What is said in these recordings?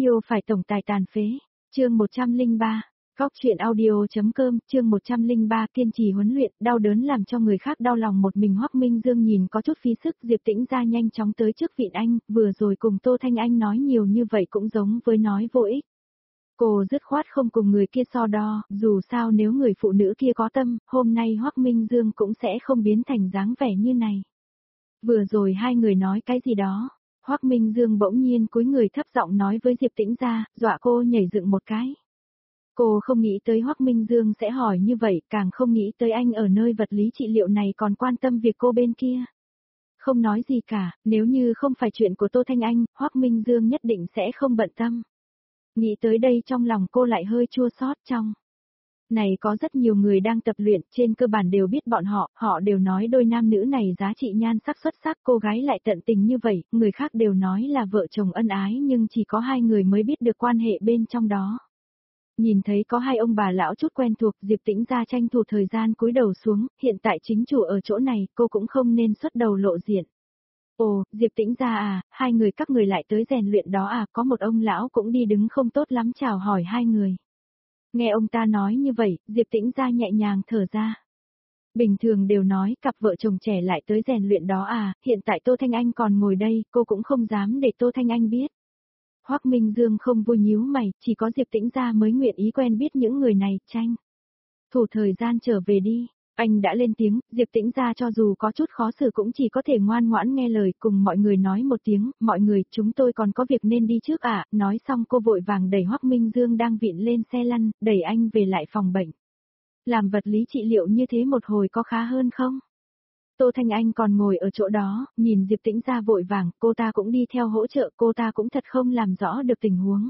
Yêu phải tổng tài tàn phế. Chương 103. Góc truyện audio.com, chương 103 kiên trì huấn luyện, đau đớn làm cho người khác đau lòng một mình. Hoắc Minh Dương nhìn có chút phí sức, Diệp Tĩnh Gia nhanh chóng tới trước Vịn Anh, vừa rồi cùng Tô Thanh Anh nói nhiều như vậy cũng giống với nói vô ích. Cô dứt khoát không cùng người kia so đo, dù sao nếu người phụ nữ kia có tâm, hôm nay Hoắc Minh Dương cũng sẽ không biến thành dáng vẻ như này. Vừa rồi hai người nói cái gì đó, Hoắc Minh Dương bỗng nhiên cúi người thấp giọng nói với Diệp Tĩnh Gia, dọa cô nhảy dựng một cái. Cô không nghĩ tới Hoắc Minh Dương sẽ hỏi như vậy, càng không nghĩ tới anh ở nơi vật lý trị liệu này còn quan tâm việc cô bên kia. Không nói gì cả, nếu như không phải chuyện của Tô Thanh Anh, Hoắc Minh Dương nhất định sẽ không bận tâm. Nghĩ tới đây trong lòng cô lại hơi chua xót trong. Này có rất nhiều người đang tập luyện, trên cơ bản đều biết bọn họ đều nói đôi nam nữ này giá trị nhan sắc xuất sắc, cô gái lại tận tình như vậy, người khác đều nói là vợ chồng ân ái nhưng chỉ có hai người mới biết được quan hệ bên trong đó. Nhìn thấy có hai ông bà lão chút quen thuộc, Diệp Tĩnh Gia tranh thủ thời gian cúi đầu xuống, hiện tại chính chủ ở chỗ này, cô cũng không nên xuất đầu lộ diện. Ồ, Diệp Tĩnh Gia à, hai người các người lại tới rèn luyện đó à, có một ông lão cũng đi đứng không tốt lắm chào hỏi hai người. Nghe ông ta nói như vậy, Diệp Tĩnh Gia nhẹ nhàng thở ra. Bình thường đều nói cặp vợ chồng trẻ lại tới rèn luyện đó à, hiện tại Tô Thanh Anh còn ngồi đây, cô cũng không dám để Tô Thanh Anh biết. Hoắc Minh Dương không vui nhíu mày, chỉ có Diệp Tĩnh Gia mới nguyện ý quen biết những người này, tranh thủ thời gian trở về đi. Anh đã lên tiếng, Diệp Tĩnh Gia cho dù có chút khó xử cũng chỉ có thể ngoan ngoãn nghe lời, cùng mọi người nói một tiếng, mọi người, chúng tôi còn có việc nên đi trước ạ. Nói xong cô vội vàng đẩy Hoắc Minh Dương đang vịn lên xe lăn, đẩy anh về lại phòng bệnh. Làm vật lý trị liệu như thế một hồi có khá hơn không? Tô Thanh Anh còn ngồi ở chỗ đó, nhìn Diệp Tĩnh Gia vội vàng, cô ta cũng đi theo hỗ trợ, cô ta cũng thật không làm rõ được tình huống.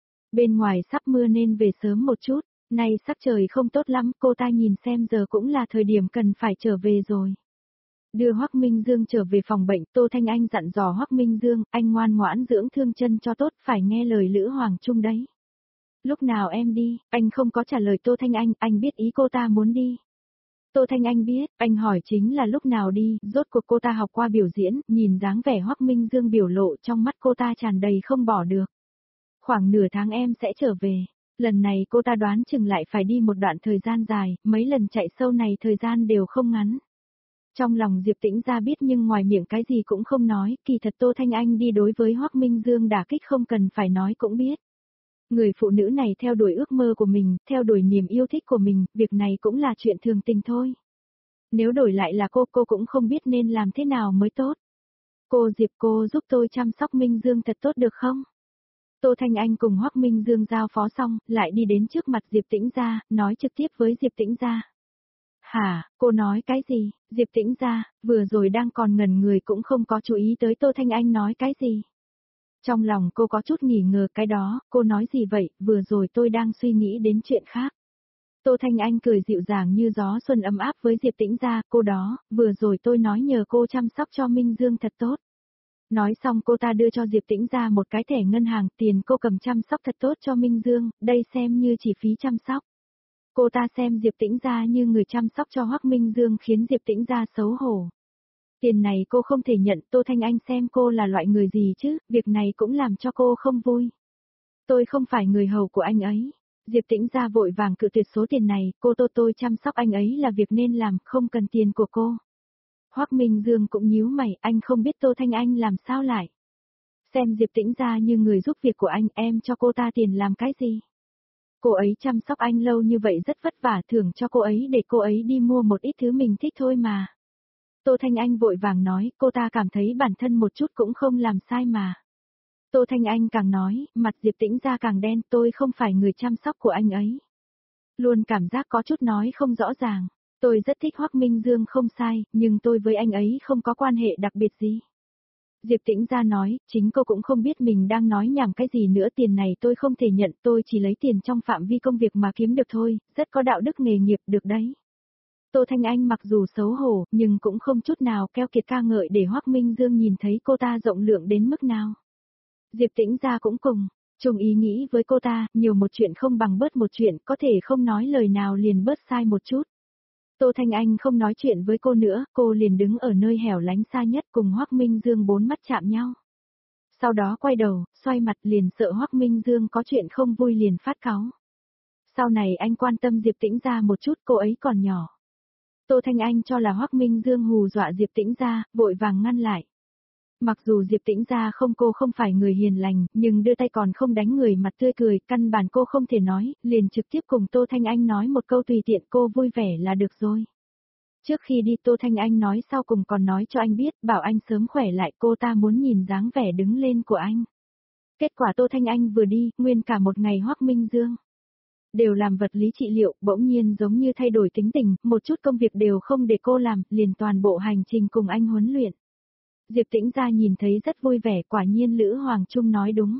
Bên ngoài sắp mưa nên về sớm một chút, nay sắc trời không tốt lắm, cô ta nhìn xem giờ cũng là thời điểm cần phải trở về rồi. Đưa Hoắc Minh Dương trở về phòng bệnh, Tô Thanh Anh dặn dò Hoắc Minh Dương, anh ngoan ngoãn dưỡng thương chân cho tốt, phải nghe lời Lữ Hoàng Trung đấy. Lúc nào em đi, anh không có trả lời Tô Thanh anh biết ý cô ta muốn đi. Tô Thanh Anh biết, anh hỏi chính là lúc nào đi, rốt cuộc cô ta học qua biểu diễn, nhìn dáng vẻ Hoắc Minh Dương biểu lộ trong mắt cô ta tràn đầy không bỏ được. Khoảng nửa tháng em sẽ trở về, lần này cô ta đoán chừng lại phải đi một đoạn thời gian dài, mấy lần chạy sâu này thời gian đều không ngắn. Trong lòng Diệp Tĩnh Gia biết nhưng ngoài miệng cái gì cũng không nói, kỳ thật Tô Thanh Anh đi đối với Hoắc Minh Dương đả kích không cần phải nói cũng biết. Người phụ nữ này theo đuổi ước mơ của mình, theo đuổi niềm yêu thích của mình, việc này cũng là chuyện thường tình thôi. Nếu đổi lại là cô cũng không biết nên làm thế nào mới tốt. Cô Diệp, cô giúp tôi chăm sóc Minh Dương thật tốt được không? Tô Thanh Anh cùng Hoắc Minh Dương giao phó xong, lại đi đến trước mặt Diệp Tĩnh Gia, nói trực tiếp với Diệp Tĩnh Gia. Hả, cô nói cái gì? Diệp Tĩnh Gia, vừa rồi đang còn ngẩn người cũng không có chú ý tới Tô Thanh Anh nói cái gì. Trong lòng cô có chút nghi ngờ cái đó, cô nói gì vậy, vừa rồi tôi đang suy nghĩ đến chuyện khác. Tô Thanh Anh cười dịu dàng như gió xuân ấm áp với Diệp Tĩnh Gia, cô đó, vừa rồi tôi nói nhờ cô chăm sóc cho Minh Dương thật tốt. Nói xong cô ta đưa cho Diệp Tĩnh Gia một cái thẻ ngân hàng, tiền cô cầm chăm sóc thật tốt cho Minh Dương, đây xem như chỉ phí chăm sóc. Cô ta xem Diệp Tĩnh Gia như người chăm sóc cho Hoắc Minh Dương khiến Diệp Tĩnh Gia xấu hổ. Tiền này cô không thể nhận, Tô Thanh Anh xem cô là loại người gì chứ, việc này cũng làm cho cô không vui. Tôi không phải người hầu của anh ấy. Diệp Tĩnh Gia vội vàng cự tuyệt số tiền này, tôi chăm sóc anh ấy là việc nên làm, không cần tiền của cô. Hoắc Minh Dương cũng nhíu mày, anh không biết Tô Thanh Anh làm sao lại. Xem Diệp Tĩnh Gia như người giúp việc của anh, em cho cô ta tiền làm cái gì? Cô ấy chăm sóc anh lâu như vậy rất vất vả, thưởng cho cô ấy để cô ấy đi mua một ít thứ mình thích thôi mà. Tô Thanh Anh vội vàng nói, cô ta cảm thấy bản thân một chút cũng không làm sai mà. Tô Thanh Anh càng nói, mặt Diệp Tĩnh Gia càng đen, tôi không phải người chăm sóc của anh ấy. Luôn cảm giác có chút nói không rõ ràng. Tôi rất thích Hoắc Minh Dương không sai, nhưng tôi với anh ấy không có quan hệ đặc biệt gì. Diệp Tĩnh Gia nói, chính cô cũng không biết mình đang nói nhảm cái gì nữa, tiền này tôi không thể nhận, tôi chỉ lấy tiền trong phạm vi công việc mà kiếm được thôi, rất có đạo đức nghề nghiệp được đấy. Tô Thanh Anh mặc dù xấu hổ, nhưng cũng không chút nào keo kiệt ca ngợi để Hoắc Minh Dương nhìn thấy cô ta rộng lượng đến mức nào. Diệp Tĩnh Gia cũng cùng chung ý nghĩ với cô ta, nhiều một chuyện không bằng bớt một chuyện, có thể không nói lời nào liền bớt sai một chút. Tô Thanh Anh không nói chuyện với cô nữa, cô liền đứng ở nơi hẻo lánh xa nhất cùng Hoắc Minh Dương bốn mắt chạm nhau. Sau đó quay đầu, xoay mặt liền sợ Hoắc Minh Dương có chuyện không vui liền phát cáu. Sau này anh quan tâm Diệp Tĩnh Gia một chút, cô ấy còn nhỏ. Tô Thanh Anh cho là Hoắc Minh Dương hù dọa Diệp Tĩnh Gia, vội vàng ngăn lại. Mặc dù Diệp Tĩnh Gia cô không phải người hiền lành, nhưng đưa tay còn không đánh người mặt tươi cười, căn bản cô không thể nói, liền trực tiếp cùng Tô Thanh Anh nói một câu tùy tiện cô vui vẻ là được rồi. Trước khi đi Tô Thanh Anh nói sau cùng còn nói cho anh biết, bảo anh sớm khỏe lại, cô ta muốn nhìn dáng vẻ đứng lên của anh. Kết quả Tô Thanh Anh vừa đi, nguyên cả một ngày Hoắc Minh Dương đều làm vật lý trị liệu, bỗng nhiên giống như thay đổi tính tình, một chút công việc đều không để cô làm, liền toàn bộ hành trình cùng anh huấn luyện. Diệp Tĩnh Gia nhìn thấy rất vui vẻ, quả nhiên Lữ Hoàng Trung nói đúng.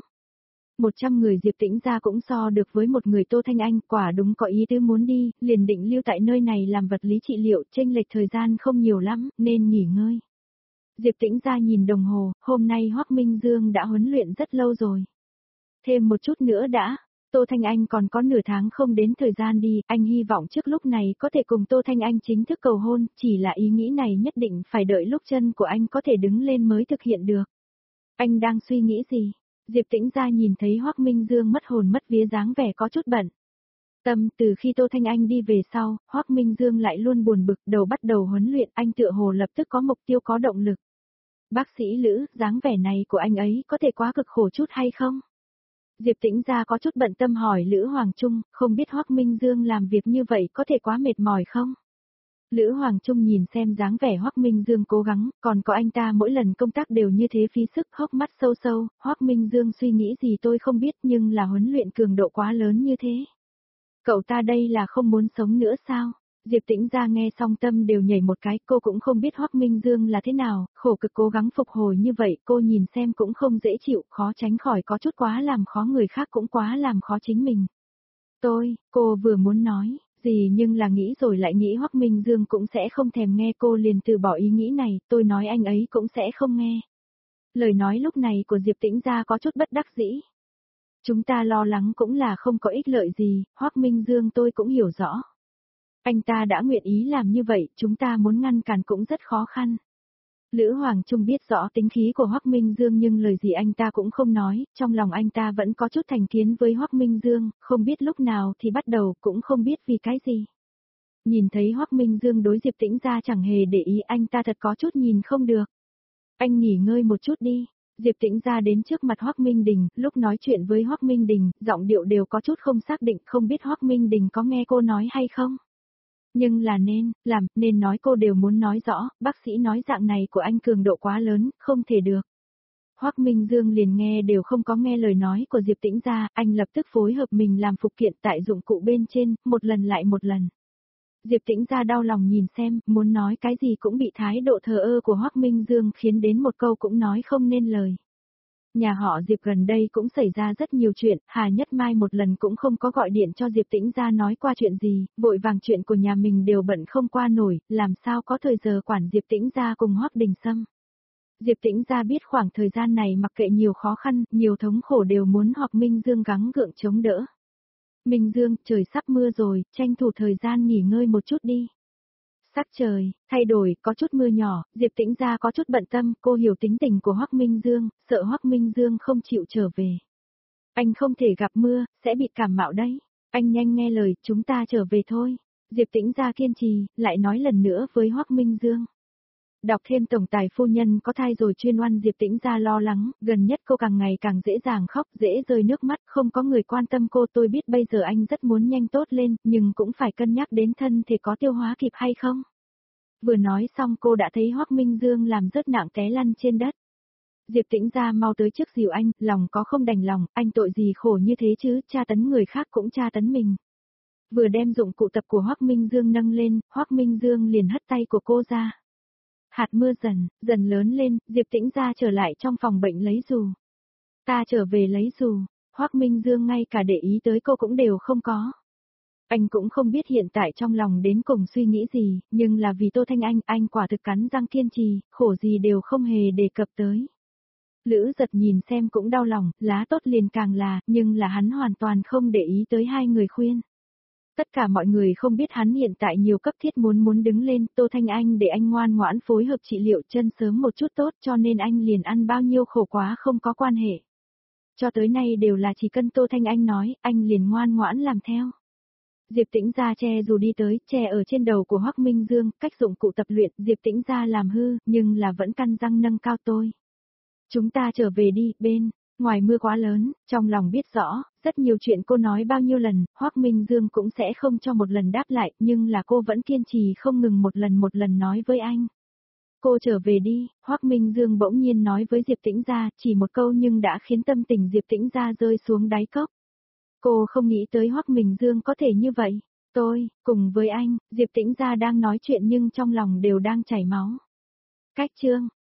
100 người Diệp Tĩnh Gia cũng so được với một người Tô Thanh Anh, quả đúng có ý tứ muốn đi, liền định lưu tại nơi này làm vật lý trị liệu, chênh lệch thời gian không nhiều lắm, nên nghỉ ngơi. Diệp Tĩnh Gia nhìn đồng hồ, hôm nay Hoắc Minh Dương đã huấn luyện rất lâu rồi. Thêm một chút nữa đã, Tô Thanh Anh còn có nửa tháng không đến thời gian đi, anh hy vọng trước lúc này có thể cùng Tô Thanh Anh chính thức cầu hôn, chỉ là ý nghĩ này nhất định phải đợi lúc chân của anh có thể đứng lên mới thực hiện được. Anh đang suy nghĩ gì? Diệp Tĩnh Gia nhìn thấy Hoắc Minh Dương mất hồn mất vía dáng vẻ có chút bận tâm, từ khi Tô Thanh Anh đi về sau, Hoắc Minh Dương lại luôn buồn bực, đầu bắt đầu huấn luyện, anh tựa hồ lập tức có mục tiêu có động lực. Bác sĩ Lữ, dáng vẻ này của anh ấy có thể quá cực khổ chút hay không? Diệp Tĩnh Gia có chút bận tâm hỏi Lữ Hoàng Trung, không biết Hoắc Minh Dương làm việc như vậy có thể quá mệt mỏi không? Lữ Hoàng Trung nhìn xem dáng vẻ Hoắc Minh Dương cố gắng, còn có anh ta mỗi lần công tác đều như thế phí sức, hốc mắt sâu sâu, Hoắc Minh Dương suy nghĩ gì tôi không biết nhưng là huấn luyện cường độ quá lớn như thế. Cậu ta đây là không muốn sống nữa sao? Diệp Tĩnh Gia nghe xong tâm đều nhảy một cái, cô cũng không biết Hoắc Minh Dương là thế nào, khổ cực cố gắng phục hồi như vậy, cô nhìn xem cũng không dễ chịu, khó tránh khỏi có chút quá làm khó người khác cũng quá làm khó chính mình. Cô vừa muốn nói gì nhưng là nghĩ rồi lại nghĩ Hoắc Minh Dương cũng sẽ không thèm nghe, cô liền từ bỏ ý nghĩ này, tôi nói anh ấy cũng sẽ không nghe. Lời nói lúc này của Diệp Tĩnh Gia có chút bất đắc dĩ. Chúng ta lo lắng cũng là không có ích lợi gì, Hoắc Minh Dương tôi cũng hiểu rõ. Anh ta đã nguyện ý làm như vậy, chúng ta muốn ngăn cản cũng rất khó khăn. Lữ Hoàng Trung biết rõ tính khí của Hoắc Minh Dương nhưng lời gì anh ta cũng không nói, trong lòng anh ta vẫn có chút thành kiến với Hoắc Minh Dương, không biết lúc nào thì bắt đầu, cũng không biết vì cái gì. Nhìn thấy Hoắc Minh Dương đối Diệp Tĩnh Gia chẳng hề để ý, anh ta thật có chút nhìn không được. Anh nghỉ ngơi một chút đi. Diệp Tĩnh Gia đến trước mặt Hoắc Minh Đình, lúc nói chuyện với Hoắc Minh Đình, giọng điệu đều có chút không xác định, không biết Hoắc Minh Đình có nghe cô nói hay không. Nhưng là nên nói cô đều muốn nói rõ, bác sĩ nói dạng này của anh cường độ quá lớn, không thể được. Hoắc Minh Dương liền nghe đều không có nghe lời nói của Diệp Tĩnh Gia, anh lập tức phối hợp mình làm phụ kiện tại dụng cụ bên trên, một lần lại một lần. Diệp Tĩnh Gia đau lòng nhìn xem, muốn nói cái gì cũng bị thái độ thờ ơ của Hoắc Minh Dương khiến đến một câu cũng nói không nên lời. Nhà họ Diệp gần đây cũng xảy ra rất nhiều chuyện, Hà Nhất Mai một lần cũng không có gọi điện cho Diệp Tĩnh Gia nói qua chuyện gì, vội vàng chuyện của nhà mình đều bận không qua nổi, làm sao có thời giờ quản Diệp Tĩnh Gia cùng Hoắc Đình Sâm. Diệp Tĩnh Gia biết khoảng thời gian này mặc kệ nhiều khó khăn, nhiều thống khổ đều muốn Hoắc Minh Dương gắng gượng chống đỡ. Minh Dương, trời sắp mưa rồi, tranh thủ thời gian nghỉ ngơi một chút đi. Sắc trời thay đổi, có chút mưa nhỏ, Diệp Tĩnh Gia có chút bận tâm, cô hiểu tính tình của Hoắc Minh Dương, sợ Hoắc Minh Dương không chịu trở về. Anh không thể gặp mưa, sẽ bị cảm mạo đấy. Anh nhanh nghe lời, chúng ta trở về thôi. Diệp Tĩnh Gia kiên trì, lại nói lần nữa với Hoắc Minh Dương. Đọc thêm tổng tài phu nhân có thai rồi chuyên oan Diệp Tĩnh Gia lo lắng, gần nhất cô càng ngày càng dễ dàng khóc, dễ rơi nước mắt, không có người quan tâm cô, tôi biết bây giờ anh rất muốn nhanh tốt lên, nhưng cũng phải cân nhắc đến thân thể có tiêu hóa kịp hay không. Vừa nói xong cô đã thấy Hoắc Minh Dương làm rớt nặng té lăn trên đất. Diệp Tĩnh Gia mau tới trước dìu anh, lòng có không đành lòng, anh tội gì khổ như thế chứ, tra tấn người khác cũng tra tấn mình. Vừa đem dụng cụ tập của Hoắc Minh Dương nâng lên, Hoắc Minh Dương liền hất tay của cô ra. Hạt mưa dần lớn lên, Diệp Tĩnh Gia trở lại trong phòng bệnh lấy dù. Ta trở về lấy dù, Hoắc Minh Dương ngay cả để ý tới cô cũng đều không có. Anh cũng không biết hiện tại trong lòng đến cùng suy nghĩ gì, nhưng là vì Tô Thanh anh quả thực cắn răng kiên trì, khổ gì đều không hề đề cập tới. Lữ Giật nhìn xem cũng đau lòng, lá tốt liền càng là, nhưng là hắn hoàn toàn không để ý tới hai người khuyên. Tất cả mọi người không biết hắn hiện tại nhiều cấp thiết muốn đứng lên, Tô Thanh Anh để anh ngoan ngoãn phối hợp trị liệu chân sớm một chút tốt cho nên anh liền ăn bao nhiêu khổ quá không có quan hệ. Cho tới nay đều là chỉ cần Tô Thanh Anh nói, anh liền ngoan ngoãn làm theo. Diệp Tĩnh Gia che dù đi tới, che ở trên đầu của Hoắc Minh Dương, cách dụng cụ tập luyện, Diệp Tĩnh Gia làm hư, nhưng là vẫn căn răng nâng cao tôi. Chúng ta trở về đi, bên, ngoài mưa quá lớn, trong lòng biết rõ, rất nhiều chuyện cô nói bao nhiêu lần, Hoắc Minh Dương cũng sẽ không cho một lần đáp lại, nhưng là cô vẫn kiên trì không ngừng một lần nói với anh. Cô trở về đi, Hoắc Minh Dương bỗng nhiên nói với Diệp Tĩnh Gia, chỉ một câu nhưng đã khiến tâm tình Diệp Tĩnh Gia rơi xuống đáy cốc. Cô không nghĩ tới Hoắc Minh Dương có thể như vậy. Tôi, cùng với anh, Diệp Tĩnh Gia đang nói chuyện nhưng trong lòng đều đang chảy máu. Cách chương